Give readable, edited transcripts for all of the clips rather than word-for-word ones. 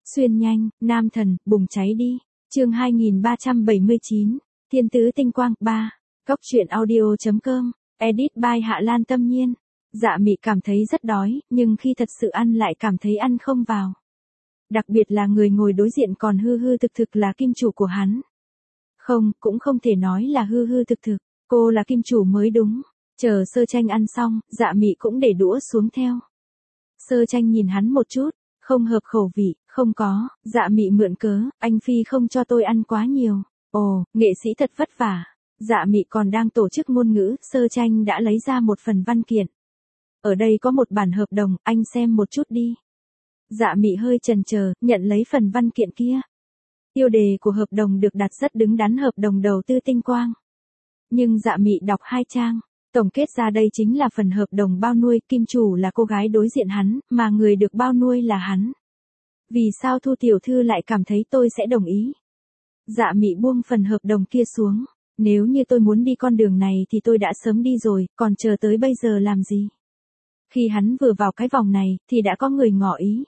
Xuyên nhanh, nam thần, bùng cháy đi. Chương 2379, Thiên tứ tinh quang 3. Góc truyện audio.com, edit by Hạ Lan Tâm Nhiên. Dạ Mị cảm thấy rất đói, nhưng khi thật sự ăn lại cảm thấy ăn không vào. Đặc biệt là người ngồi đối diện còn hư hư thực thực là kim chủ của hắn. Không, cũng không thể nói là hư hư thực thực, cô là kim chủ mới đúng. Chờ Sơ Tranh ăn xong, Dạ Mị cũng để đũa xuống theo. Sơ Tranh nhìn hắn một chút, không hợp khẩu vị, không có, Dạ Mị mượn cớ, anh Phi không cho tôi ăn quá nhiều. Ồ, nghệ sĩ thật vất vả. Dạ Mị còn đang tổ chức ngôn ngữ, Sơ Tranh đã lấy ra một phần văn kiện. Ở đây có một bản hợp đồng, anh xem một chút đi. Dạ Mị hơi chần chờ, nhận lấy phần văn kiện kia. Tiêu đề của hợp đồng được đặt rất đứng đắn, hợp đồng đầu tư tinh quang. Nhưng Dạ Mị đọc 2 trang, tổng kết ra đây chính là phần hợp đồng bao nuôi, kim chủ là cô gái đối diện hắn, mà người được bao nuôi là hắn. Vì sao Thu tiểu thư lại cảm thấy tôi sẽ đồng ý? Dạ Mị buông phần hợp đồng kia xuống. Nếu như tôi muốn đi con đường này thì tôi đã sớm đi rồi, còn chờ tới bây giờ làm gì? Khi hắn vừa vào cái vòng này, thì đã có người ngỏ ý.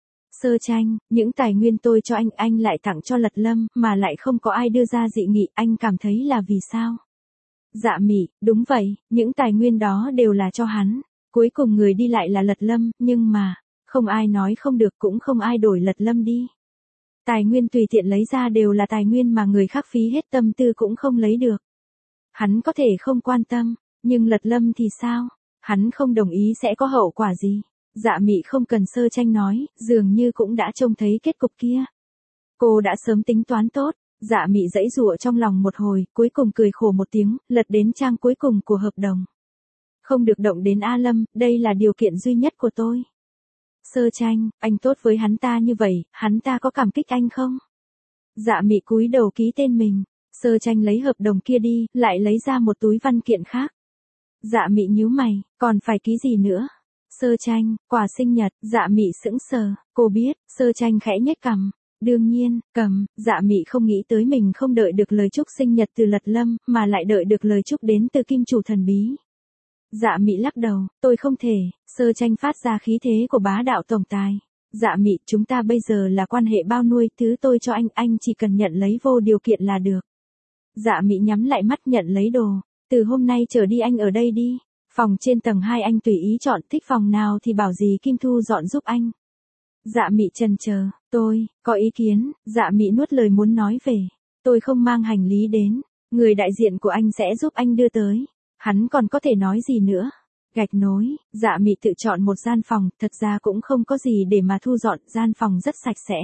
Sơ Tranh, những tài nguyên tôi cho anh lại tặng cho Lật Lâm, mà lại không có ai đưa ra dị nghị, anh cảm thấy là vì sao? Dạ Mị, đúng vậy, những tài nguyên đó đều là cho hắn. Cuối cùng người đi lại là Lật Lâm, nhưng mà, không ai nói không được, cũng không ai đổi Lật Lâm đi. Tài nguyên tùy tiện lấy ra đều là tài nguyên mà người khác phí hết tâm tư cũng không lấy được. Hắn có thể không quan tâm, nhưng Lật Lâm thì sao? Hắn không đồng ý sẽ có hậu quả gì? Dạ Mị không cần Sơ Tranh nói, dường như cũng đã trông thấy kết cục kia. Cô đã sớm tính toán tốt. Dạ Mị giãy giụa trong lòng một hồi, cuối cùng cười khổ một tiếng, lật đến trang cuối cùng của hợp đồng. Không được động đến A Lâm, đây là điều kiện duy nhất của tôi. Sơ Tranh, anh tốt với hắn ta như vậy, hắn ta có cảm kích anh không? Dạ Mị cúi đầu ký tên mình. Sơ Tranh lấy hợp đồng kia đi, lại lấy ra một túi văn kiện khác. Dạ Mị nhíu mày, còn phải ký gì nữa? Sơ Tranh, quà sinh nhật. Dạ Mị sững sờ, cô biết. Sơ Tranh khẽ nhếch cằm. Đương nhiên, cầm. Dạ Mị không nghĩ tới mình không đợi được lời chúc sinh nhật từ Lật Lâm, mà lại đợi được lời chúc đến từ kim chủ thần bí. Dạ Mị lắc đầu, tôi không thể. Sơ Tranh phát ra khí thế của bá đạo tổng tài. Dạ Mị, chúng ta bây giờ là quan hệ bao nuôi, thứ tôi cho anh chỉ cần nhận lấy vô điều kiện là được. Dạ Mị nhắm lại mắt nhận lấy đồ. Từ hôm nay trở đi anh ở đây đi. Phòng trên tầng 2 anh tùy ý chọn, thích phòng nào thì bảo gì Kim Thu dọn giúp anh. Dạ Mị chần chờ, tôi có ý kiến. Dạ Mị nuốt lời muốn nói về. Tôi không mang hành lý đến, người đại diện của anh sẽ giúp anh đưa tới. Hắn còn có thể nói gì nữa? Gạch nối. Dạ Mị tự chọn một gian phòng, thật ra cũng không có gì để mà thu dọn, gian phòng rất sạch sẽ.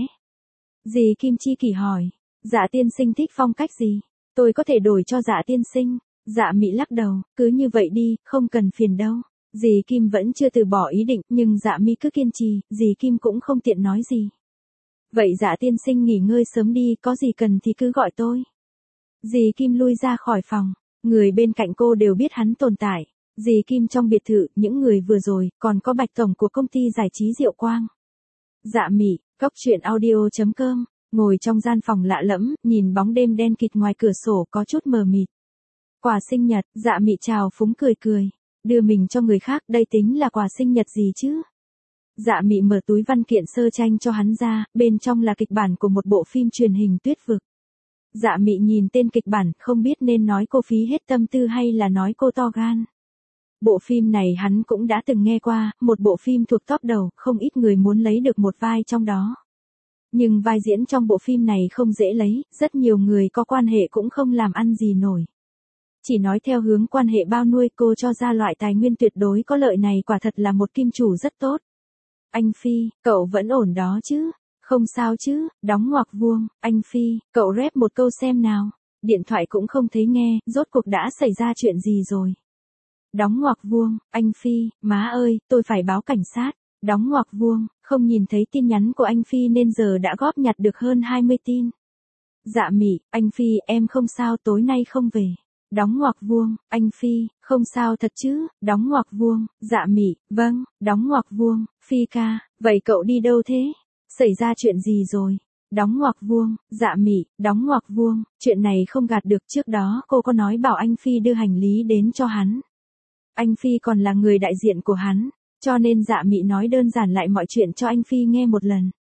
Dì Kim Chi Kỳ hỏi, Dạ tiên sinh thích phong cách gì? Tôi có thể đổi cho Dạ tiên sinh. Dạ Mị lắc đầu, cứ như vậy đi, không cần phiền đâu. Dì Kim vẫn chưa từ bỏ ý định, nhưng Dạ Mị cứ kiên trì, dì Kim cũng không tiện nói gì. Vậy Dạ tiên sinh nghỉ ngơi sớm đi, có gì cần thì cứ gọi tôi. Dì Kim lui ra khỏi phòng, người bên cạnh cô đều biết hắn tồn tại. Dì Kim trong biệt thự, những người vừa rồi, còn có Bạch tổng của công ty giải trí Diệu Quang. Dạ Mị, góc truyện audio.com, ngồi trong gian phòng lạ lẫm, nhìn bóng đêm đen kịt ngoài cửa sổ có chút mờ mịt. Quà sinh nhật. Dạ Mị chào phúng cười cười. Đưa mình cho người khác, đây tính là quà sinh nhật gì chứ? Dạ Mị mở túi văn kiện Sơ Tranh cho hắn ra, bên trong là kịch bản của một bộ phim truyền hình Tuyết Vực. Dạ Mị nhìn tên kịch bản, không biết nên nói cô phí hết tâm tư hay là nói cô to gan. Bộ phim này hắn cũng đã từng nghe qua, một bộ phim thuộc top đầu, không ít người muốn lấy được một vai trong đó. Nhưng vai diễn trong bộ phim này không dễ lấy, rất nhiều người có quan hệ cũng không làm ăn gì nổi. Chỉ nói theo hướng quan hệ bao nuôi, cô cho ra loại tài nguyên tuyệt đối có lợi này quả thật là một kim chủ rất tốt. Anh Phi, cậu vẫn ổn đó chứ? Không sao chứ? Đóng ngoặc vuông. Anh Phi, cậu rep một câu xem nào. Điện thoại cũng không thấy nghe, rốt cuộc đã xảy ra chuyện gì rồi? Đóng ngoặc vuông. Anh Phi, má ơi, tôi phải báo cảnh sát. Đóng ngoặc vuông, không nhìn thấy tin nhắn của anh Phi nên giờ đã góp nhặt được hơn 20 tin. Dạ Mị, anh Phi, em không sao, tối nay không về. Đóng ngoặc vuông. Anh Phi, không sao thật chứ? Đóng ngoặc vuông. Dạ Mị, vâng. Đóng ngoặc vuông. Phi ca, vậy cậu đi đâu thế? Xảy ra chuyện gì rồi? Đóng ngoặc vuông. Dạ Mị, đóng ngoặc vuông. Chuyện này không gạt được, trước đó cô có nói bảo anh Phi đưa hành lý đến cho hắn. Anh Phi còn là người đại diện của hắn, cho nên Dạ Mị nói đơn giản lại mọi chuyện cho anh Phi nghe một lần.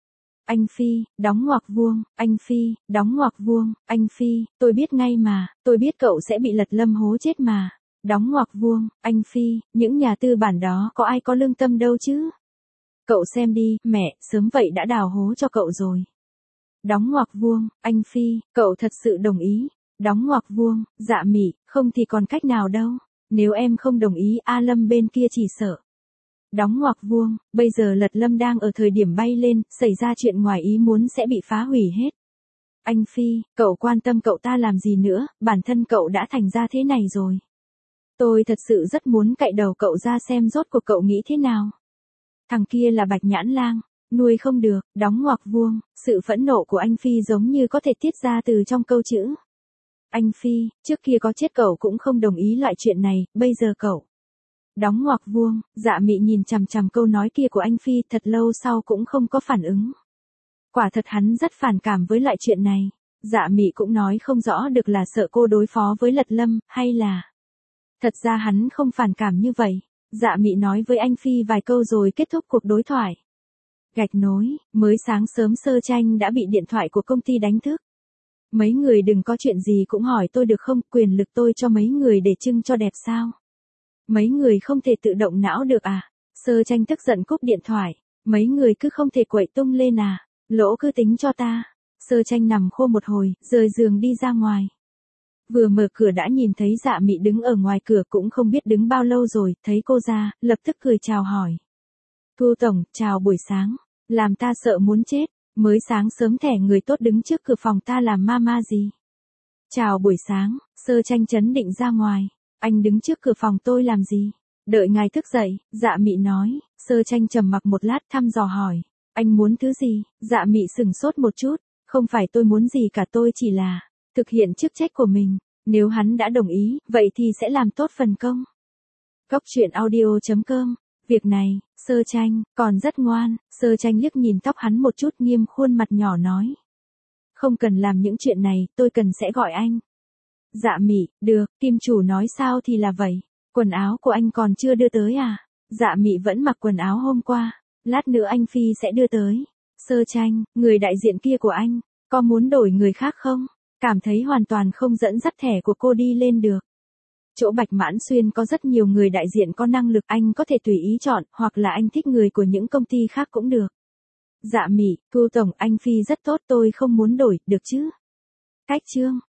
Anh Phi, đóng ngoặc vuông, anh Phi, đóng ngoặc vuông, anh Phi, tôi biết ngay mà, tôi biết cậu sẽ bị Lật Lâm hố chết mà. Đóng ngoặc vuông, anh Phi, những nhà tư bản đó có ai có lương tâm đâu chứ. Cậu xem đi, mẹ, sớm vậy đã đào hố cho cậu rồi. Đóng ngoặc vuông, anh Phi, cậu thật sự đồng ý. Đóng ngoặc vuông, Dạ Mị, không thì còn cách nào đâu. Nếu em không đồng ý A Lâm bên kia chỉ sợ. Đóng ngoặc vuông, bây giờ Lật Lâm đang ở thời điểm bay lên, xảy ra chuyện ngoài ý muốn sẽ bị phá hủy hết. Anh Phi, cậu quan tâm cậu ta làm gì nữa, bản thân cậu đã thành ra thế này rồi. Tôi thật sự rất muốn cạy đầu cậu ra xem rốt cuộc cậu nghĩ thế nào. Thằng kia là Bạch Nhãn Lang, nuôi không được, đóng ngoặc vuông, sự phẫn nộ của anh Phi giống như có thể tiết ra từ trong câu chữ. Anh Phi, trước kia có chết cậu cũng không đồng ý loại chuyện này, bây giờ cậu. Đóng ngoặc vuông, Dạ Mị nhìn chằm chằm câu nói kia của anh Phi thật lâu sau cũng không có phản ứng. Quả thật hắn rất phản cảm với loại chuyện này. Dạ Mị cũng nói không rõ được là sợ cô đối phó với Lật Lâm, hay là... Thật ra hắn không phản cảm như vậy. Dạ Mị nói với anh Phi vài câu rồi kết thúc cuộc đối thoại. Gạch nối, mới sáng sớm Sơ Tranh đã bị điện thoại của công ty đánh thức. Mấy người đừng có chuyện gì cũng hỏi tôi được không, quyền lực tôi cho mấy người để trưng cho đẹp sao. Mấy người không thể tự động não được à? Sơ Tranh tức giận cúp điện thoại. Mấy người cứ không thể quậy tung lên à? Lỗ cứ tính cho ta. Sơ Tranh nằm khô một hồi, rời giường đi ra ngoài. Vừa mở cửa đã nhìn thấy Dạ Mị đứng ở ngoài cửa cũng không biết đứng bao lâu rồi, thấy cô ra, lập tức cười chào hỏi. Thu Tổng, chào buổi sáng. Làm ta sợ muốn chết, mới sáng sớm thẻ người tốt đứng trước cửa phòng ta làm ma gì. Chào buổi sáng, Sơ Tranh chấn định ra ngoài. Anh đứng trước cửa phòng tôi làm gì? Đợi ngài thức dậy, Dạ Mị nói. Sơ Tranh trầm mặc một lát thăm dò hỏi. Anh muốn thứ gì? Dạ Mị sửng sốt một chút. Không phải tôi muốn gì cả, tôi chỉ là thực hiện chức trách của mình. Nếu hắn đã đồng ý, vậy thì sẽ làm tốt phần công. Góc truyện audio.com. Việc này, Sơ Tranh, còn rất ngoan. Sơ Tranh liếc nhìn tóc hắn một chút nghiêm khuôn mặt nhỏ nói. Không cần làm những chuyện này, tôi cần sẽ gọi anh. Dạ Mị, được, kim chủ nói sao thì là vậy. Quần áo của anh còn chưa đưa tới à? Dạ Mị vẫn mặc quần áo hôm qua. Lát nữa anh Phi sẽ đưa tới. Sơ Tranh, người đại diện kia của anh, có muốn đổi người khác không? Cảm thấy hoàn toàn không dẫn dắt thẻ của cô đi lên được. Chỗ Bạch Mãn Xuyên có rất nhiều người đại diện có năng lực, anh có thể tùy ý chọn, hoặc là anh thích người của những công ty khác cũng được. Dạ Mị, Thu Tổng, anh Phi rất tốt, tôi không muốn đổi, được chứ? Cách chương.